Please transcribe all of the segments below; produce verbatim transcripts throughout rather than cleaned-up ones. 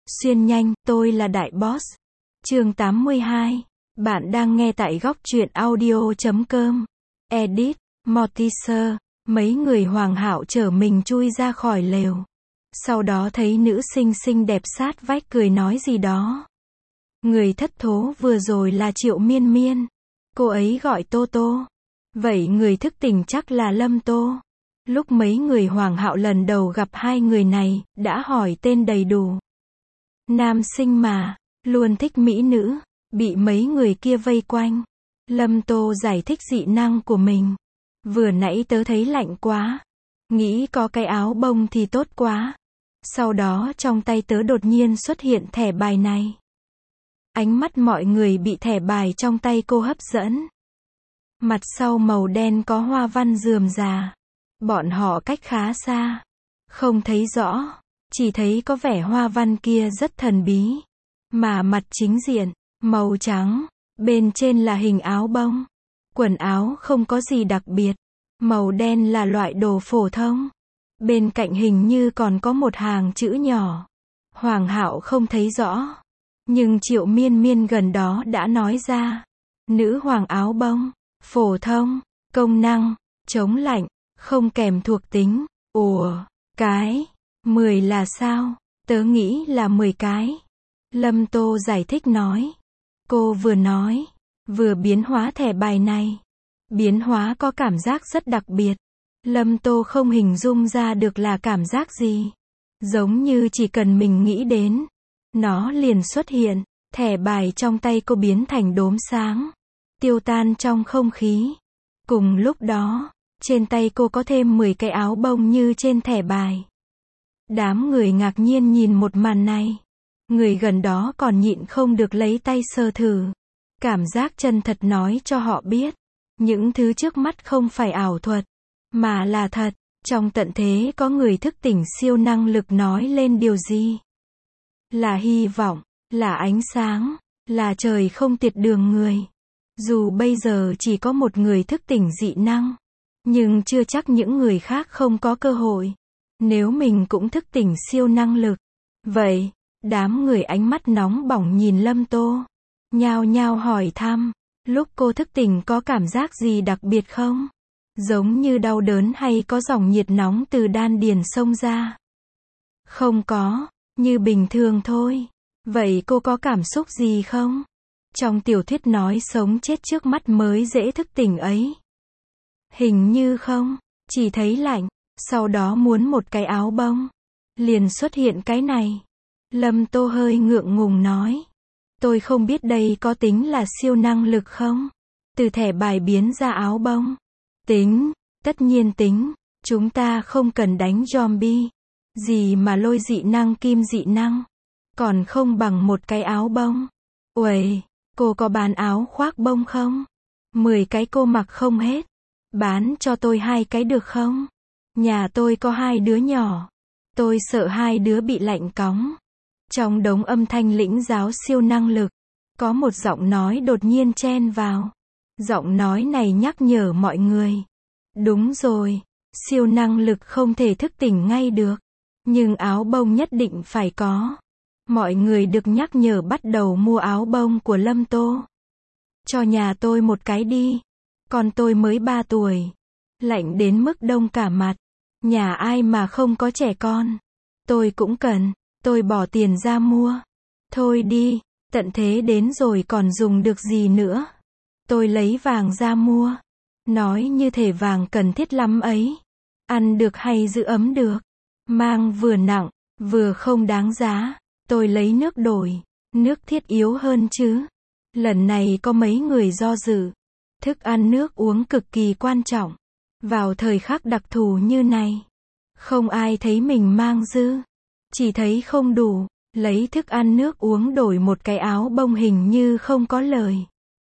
Xuyên nhanh, tôi là Đại Boss. Chương tám mươi hai. Bạn đang nghe tại góc truyện audio chấm com. Edit, Mortiser. Mấy người Hoàng Hạo chở mình chui ra khỏi lều. Sau đó thấy nữ sinh xinh đẹp sát vách cười nói gì đó. Người thất thố vừa rồi là Triệu Miên Miên. Cô ấy gọi Tô Tô. Vậy người thức tỉnh chắc là Lâm Tô. Lúc mấy người Hoàng Hạo lần đầu gặp hai người này, đã hỏi tên đầy đủ. Nam sinh mà, luôn thích mỹ nữ, bị mấy người kia vây quanh. Lâm Tô giải thích dị năng của mình. Vừa nãy tớ thấy lạnh quá. Nghĩ có cái áo bông thì tốt quá. Sau đó trong tay tớ đột nhiên xuất hiện thẻ bài này. Ánh mắt mọi người bị thẻ bài trong tay cô hấp dẫn. Mặt sau màu đen có hoa văn rườm rà. Bọn họ cách khá xa. Không thấy rõ. Chỉ thấy có vẻ hoa văn kia rất thần bí. Mà mặt chính diện, màu trắng. Bên trên là hình áo bông. Quần áo không có gì đặc biệt. Màu đen là loại đồ phổ thông. Bên cạnh hình như còn có một hàng chữ nhỏ. Hoàng Hạo không thấy rõ. Nhưng Triệu Miên Miên gần đó đã nói ra. Nữ hoàng áo bông. Phổ thông. Công năng. Chống lạnh. Không kèm thuộc tính. Ủa. Cái. mười là sao? Tớ nghĩ là mười cái. Lâm Tô giải thích nói. Cô vừa nói. Vừa biến hóa thẻ bài này. Biến hóa có cảm giác rất đặc biệt. Lâm Tô không hình dung ra được là cảm giác gì. Giống như chỉ cần mình nghĩ đến. Nó liền xuất hiện. Thẻ bài trong tay cô biến thành đốm sáng. Tiêu tan trong không khí. Cùng lúc đó, trên tay cô có thêm mười cái áo bông như trên thẻ bài. Đám người ngạc nhiên nhìn một màn này. Người gần đó còn nhịn không được lấy tay sờ thử. Cảm giác chân thật nói cho họ biết. Những thứ trước mắt không phải ảo thuật. Mà là thật. Trong tận thế có người thức tỉnh siêu năng lực nói lên điều gì? Là hy vọng. Là ánh sáng. Là trời không tiệt đường người. Dù bây giờ chỉ có một người thức tỉnh dị năng. Nhưng chưa chắc những người khác không có cơ hội. Nếu mình cũng thức tỉnh siêu năng lực. Vậy, đám người ánh mắt nóng bỏng nhìn Lâm Tô. Nhao nhao hỏi thăm. Lúc cô thức tỉnh có cảm giác gì đặc biệt không? Giống như đau đớn hay có dòng nhiệt nóng từ đan điền xông ra? Không có, như bình thường thôi. Vậy cô có cảm xúc gì không? Trong tiểu thuyết nói sống chết trước mắt mới dễ thức tỉnh ấy. Hình như không, chỉ thấy lạnh, sau đó muốn một cái áo bông. Liền xuất hiện cái này. Lâm Tô hơi ngượng ngùng nói. Tôi không biết đây có tính là siêu năng lực không? Từ thẻ bài biến ra áo bông. Tính, tất nhiên tính. Chúng ta không cần đánh zombie. Gì mà lôi dị năng kim dị năng. Còn không bằng một cái áo bông. Uầy, cô có bán áo khoác bông không? Mười cái cô mặc không hết. Bán cho tôi hai cái được không? Nhà tôi có hai đứa nhỏ. Tôi sợ hai đứa bị lạnh cóng. Trong đống âm thanh lĩnh giáo siêu năng lực, có một giọng nói đột nhiên chen vào. Giọng nói này nhắc nhở mọi người. Đúng rồi, siêu năng lực không thể thức tỉnh ngay được. Nhưng áo bông nhất định phải có. Mọi người được nhắc nhở bắt đầu mua áo bông của Lâm Tô. Cho nhà tôi một cái đi. Con tôi mới ba tuổi. Lạnh đến mức đông cả mặt. Nhà ai mà không có trẻ con. Tôi cũng cần. Tôi bỏ tiền ra mua. Thôi đi, tận thế đến rồi còn dùng được gì nữa. Tôi lấy vàng ra mua. Nói như thể vàng cần thiết lắm ấy. Ăn được hay giữ ấm được. Mang vừa nặng, vừa không đáng giá. Tôi lấy nước đổi. Nước thiết yếu hơn chứ. Lần này có mấy người do dự. Thức ăn nước uống cực kỳ quan trọng. Vào thời khắc đặc thù như này. Không ai thấy mình mang dư. Chỉ thấy không đủ. Lấy thức ăn nước uống đổi một cái áo bông hình như không có lời.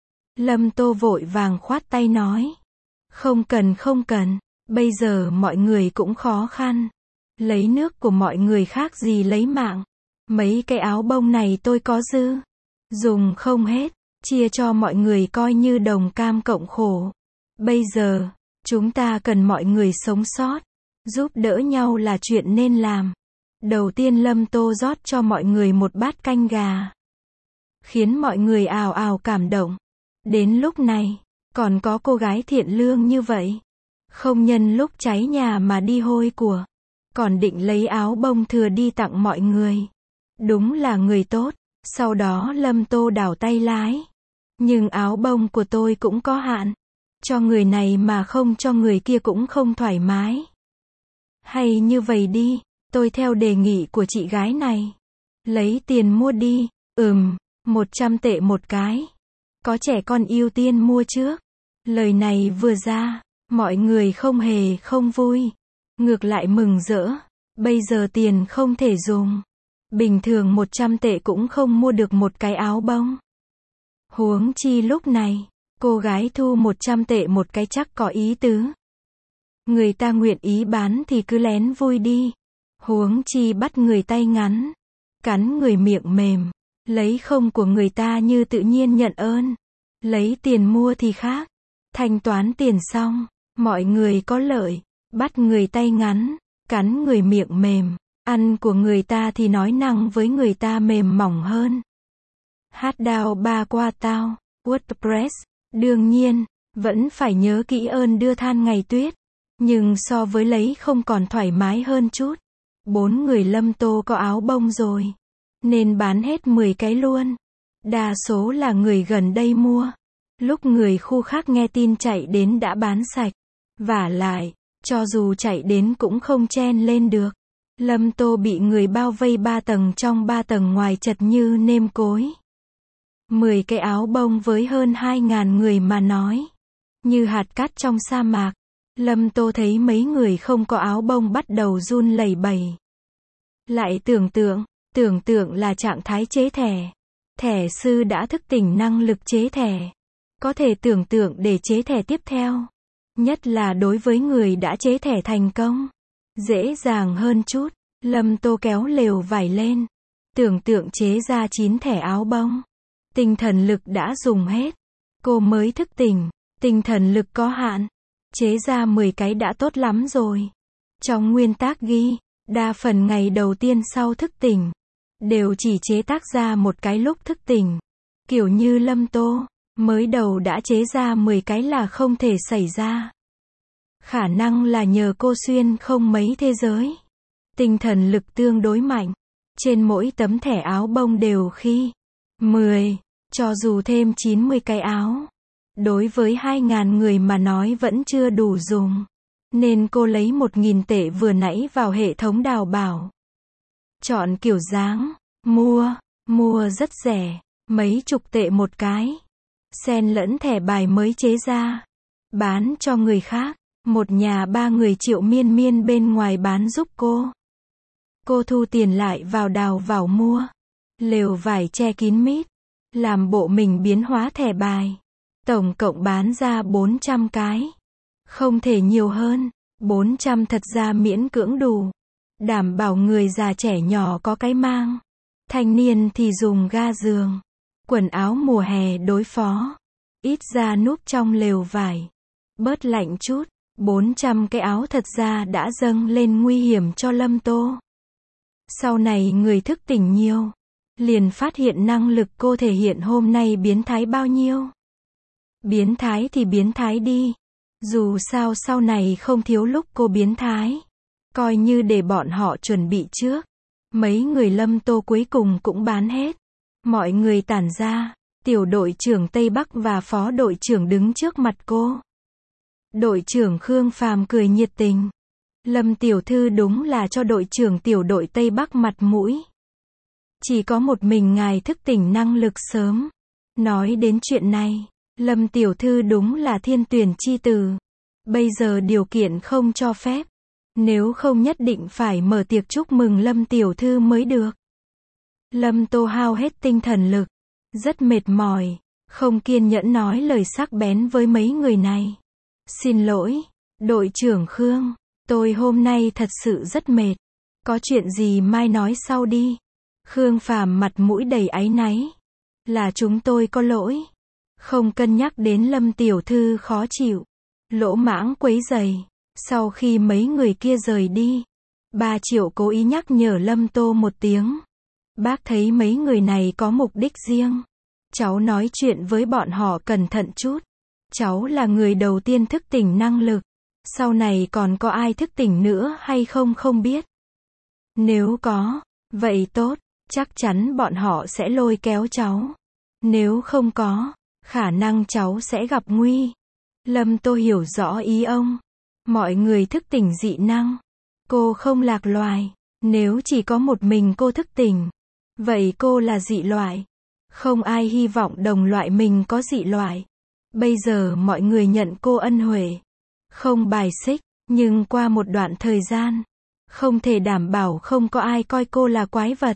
Lâm Tô vội vàng khoát tay nói. Không cần không cần. Bây giờ mọi người cũng khó khăn. Lấy nước của mọi người khác gì lấy mạng. Mấy cái áo bông này tôi có dư. Dùng không hết. Chia cho mọi người coi như đồng cam cộng khổ. Bây giờ, chúng ta cần mọi người sống sót. Giúp đỡ nhau là chuyện nên làm. Đầu tiên Lâm Tô rót cho mọi người một bát canh gà, khiến mọi người ào ào cảm động. Đến lúc này, còn có cô gái thiện lương như vậy, không nhân lúc cháy nhà mà đi hôi của, còn định lấy áo bông thừa đi tặng mọi người. Đúng là người tốt. Sau đó Lâm Tô đảo tay lái. Nhưng áo bông của tôi cũng có hạn. Cho người này mà không cho người kia cũng không thoải mái. Hay như vậy đi, tôi theo đề nghị của chị gái này. Lấy tiền mua đi. Ừm, một trăm tệ một cái. Có trẻ con ưu tiên mua trước. Lời này vừa ra, mọi người không hề không vui. Ngược lại mừng rỡ. Bây giờ tiền không thể dùng. Bình thường một trăm tệ cũng không mua được một cái áo bông. Huống chi lúc này, cô gái thu một trăm tệ một cái chắc có ý tứ. Người ta nguyện ý bán thì cứ lén vui đi. Huống chi bắt người tay ngắn, cắn người miệng mềm, lấy không của người ta như tự nhiên nhận ơn. Lấy tiền mua thì khác. Thanh toán tiền xong, mọi người có lợi. Bắt người tay ngắn, cắn người miệng mềm. Ăn của người ta thì nói năng với người ta mềm mỏng hơn. Hát đào ba qua tao, WordPress. Đương nhiên, vẫn phải nhớ kỹ ơn đưa than ngày tuyết. Nhưng so với lấy không còn thoải mái hơn chút. Bốn người Lâm Tô có áo bông rồi. Nên bán hết mười cái luôn. Đa số là người gần đây mua. Lúc người khu khác nghe tin chạy đến đã bán sạch. Vả lại, cho dù chạy đến cũng không chen lên được. Lâm Tô bị người bao vây ba tầng trong ba tầng ngoài chật như nêm cối. Mười cái áo bông với hơn hai ngàn người mà nói. Như hạt cát trong sa mạc. Lâm Tô thấy mấy người không có áo bông bắt đầu run lẩy bẩy. Lại tưởng tượng, tưởng tượng là trạng thái chế thẻ. Thẻ sư đã thức tỉnh năng lực chế thẻ. Có thể tưởng tượng để chế thẻ tiếp theo. Nhất là đối với người đã chế thẻ thành công. Dễ dàng hơn chút. Lâm Tô kéo lều vải lên. Tưởng tượng chế ra chín thẻ áo bông. Tinh thần lực đã dùng hết. Cô mới thức tỉnh. Tinh thần lực có hạn. Chế ra mười cái đã tốt lắm rồi. Trong nguyên tắc ghi, đa phần ngày đầu tiên sau thức tỉnh, đều chỉ chế tác ra một cái lúc thức tỉnh. Kiểu như Lâm Tô, mới đầu đã chế ra mười cái là không thể xảy ra. Khả năng là nhờ cô xuyên không mấy thế giới. Tinh thần lực tương đối mạnh. Trên mỗi tấm thẻ áo bông đều khi mười, cho dù thêm chín mươi cái áo. Đối với hai ngàn người mà nói vẫn chưa đủ dùng. Nên cô lấy một nghìn tệ vừa nãy vào hệ thống đào bảo. Chọn kiểu dáng, mua, mua rất rẻ, mấy chục tệ một cái. Xen lẫn thẻ bài mới chế ra. Bán cho người khác, một nhà ba người Triệu Miên Miên bên ngoài bán giúp cô. Cô thu tiền lại vào đào vào mua. Lều vải che kín mít. Làm bộ mình biến hóa thẻ bài. Tổng cộng bán ra bốn trăm cái. Không thể nhiều hơn. bốn trăm thật ra miễn cưỡng đủ. Đảm bảo người già trẻ nhỏ có cái mang. Thanh niên thì dùng ga giường. Quần áo mùa hè đối phó. Ít ra núp trong lều vải. Bớt lạnh chút. bốn trăm cái áo thật ra đã dâng lên nguy hiểm cho Lâm Tô. Sau này người thức tỉnh nhiều. Liền phát hiện năng lực cô thể hiện hôm nay biến thái bao nhiêu. Biến thái thì biến thái đi. Dù sao sau này không thiếu lúc cô biến thái. Coi như để bọn họ chuẩn bị trước. Mấy người Lâm Tô cuối cùng cũng bán hết. Mọi người tản ra. Tiểu đội trưởng Tây Bắc và phó đội trưởng đứng trước mặt cô. Đội trưởng Khương Phàm cười nhiệt tình. Lâm tiểu thư đúng là cho đội trưởng tiểu đội Tây Bắc mặt mũi. Chỉ có một mình ngài thức tỉnh năng lực sớm. Nói đến chuyện này, Lâm tiểu thư đúng là thiên tuyển chi tử. Bây giờ điều kiện không cho phép. Nếu không nhất định phải mở tiệc chúc mừng Lâm tiểu thư mới được. Lâm Tô hao hết tinh thần lực. Rất mệt mỏi. Không kiên nhẫn nói lời sắc bén với mấy người này. Xin lỗi, đội trưởng Khương. Tôi hôm nay thật sự rất mệt. Có chuyện gì mai nói sau đi. Khương Phàm mặt mũi đầy áy náy. Là chúng tôi có lỗi. Không cân nhắc đến Lâm tiểu thư khó chịu. Lỗ mãng quấy rầy. Sau khi mấy người kia rời đi, Ba Triệu cố ý nhắc nhở Lâm Tô một tiếng. Bác thấy mấy người này có mục đích riêng. Cháu nói chuyện với bọn họ cẩn thận chút. Cháu là người đầu tiên thức tỉnh năng lực. Sau này còn có ai thức tỉnh nữa hay không không biết. Nếu có, vậy tốt, chắc chắn bọn họ sẽ lôi kéo cháu. Nếu không có, khả năng cháu sẽ gặp nguy. Lâm Tô hiểu rõ ý ông. Mọi người thức tỉnh dị năng. Cô không lạc loài. Nếu chỉ có một mình cô thức tỉnh, vậy cô là dị loại. Không ai hy vọng đồng loại mình có dị loại. Bây giờ mọi người nhận cô ân huệ. Không bài xích, nhưng qua một đoạn thời gian, không thể đảm bảo không có ai coi cô là quái vật.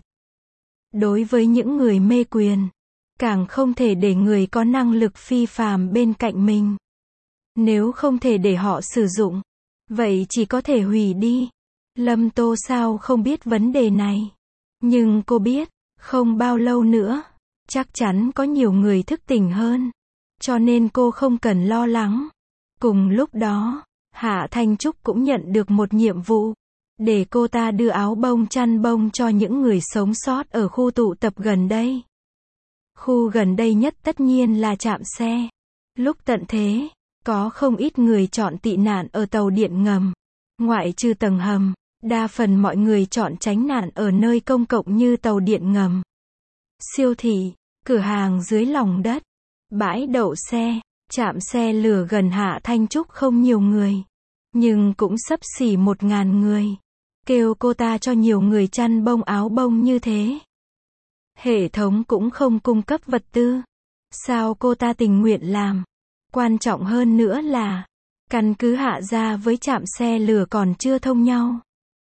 Đối với những người mê quyền, càng không thể để người có năng lực phi phàm bên cạnh mình. Nếu không thể để họ sử dụng, vậy chỉ có thể hủy đi. Lâm Tô sao không biết vấn đề này. Nhưng cô biết, không bao lâu nữa, chắc chắn có nhiều người thức tỉnh hơn. Cho nên cô không cần lo lắng. Cùng lúc đó, Hạ Thanh Trúc cũng nhận được một nhiệm vụ. Để cô ta đưa áo bông chăn bông cho những người sống sót ở khu tụ tập gần đây. Khu gần đây nhất tất nhiên là trạm xe. Lúc tận thế, có không ít người chọn tị nạn ở tàu điện ngầm. Ngoại trừ tầng hầm, đa phần mọi người chọn tránh nạn ở nơi công cộng như tàu điện ngầm, siêu thị, cửa hàng dưới lòng đất, bãi đậu xe, trạm xe lửa gần Hạ Thanh Trúc không nhiều người. Nhưng cũng xấp xỉ một ngàn người. Kêu cô ta cho nhiều người chăn bông áo bông như thế. Hệ thống cũng không cung cấp vật tư. Sao cô ta tình nguyện làm? Quan trọng hơn nữa là, căn cứ Hạ gia với trạm xe lửa còn chưa thông nhau.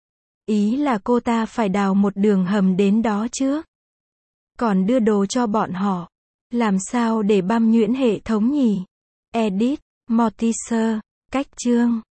Ý là cô ta phải đào một đường hầm đến đó trước. Còn đưa đồ cho bọn họ. Làm sao để băm nhuyễn hệ thống nhỉ? Edit, Mortiser, cách chương.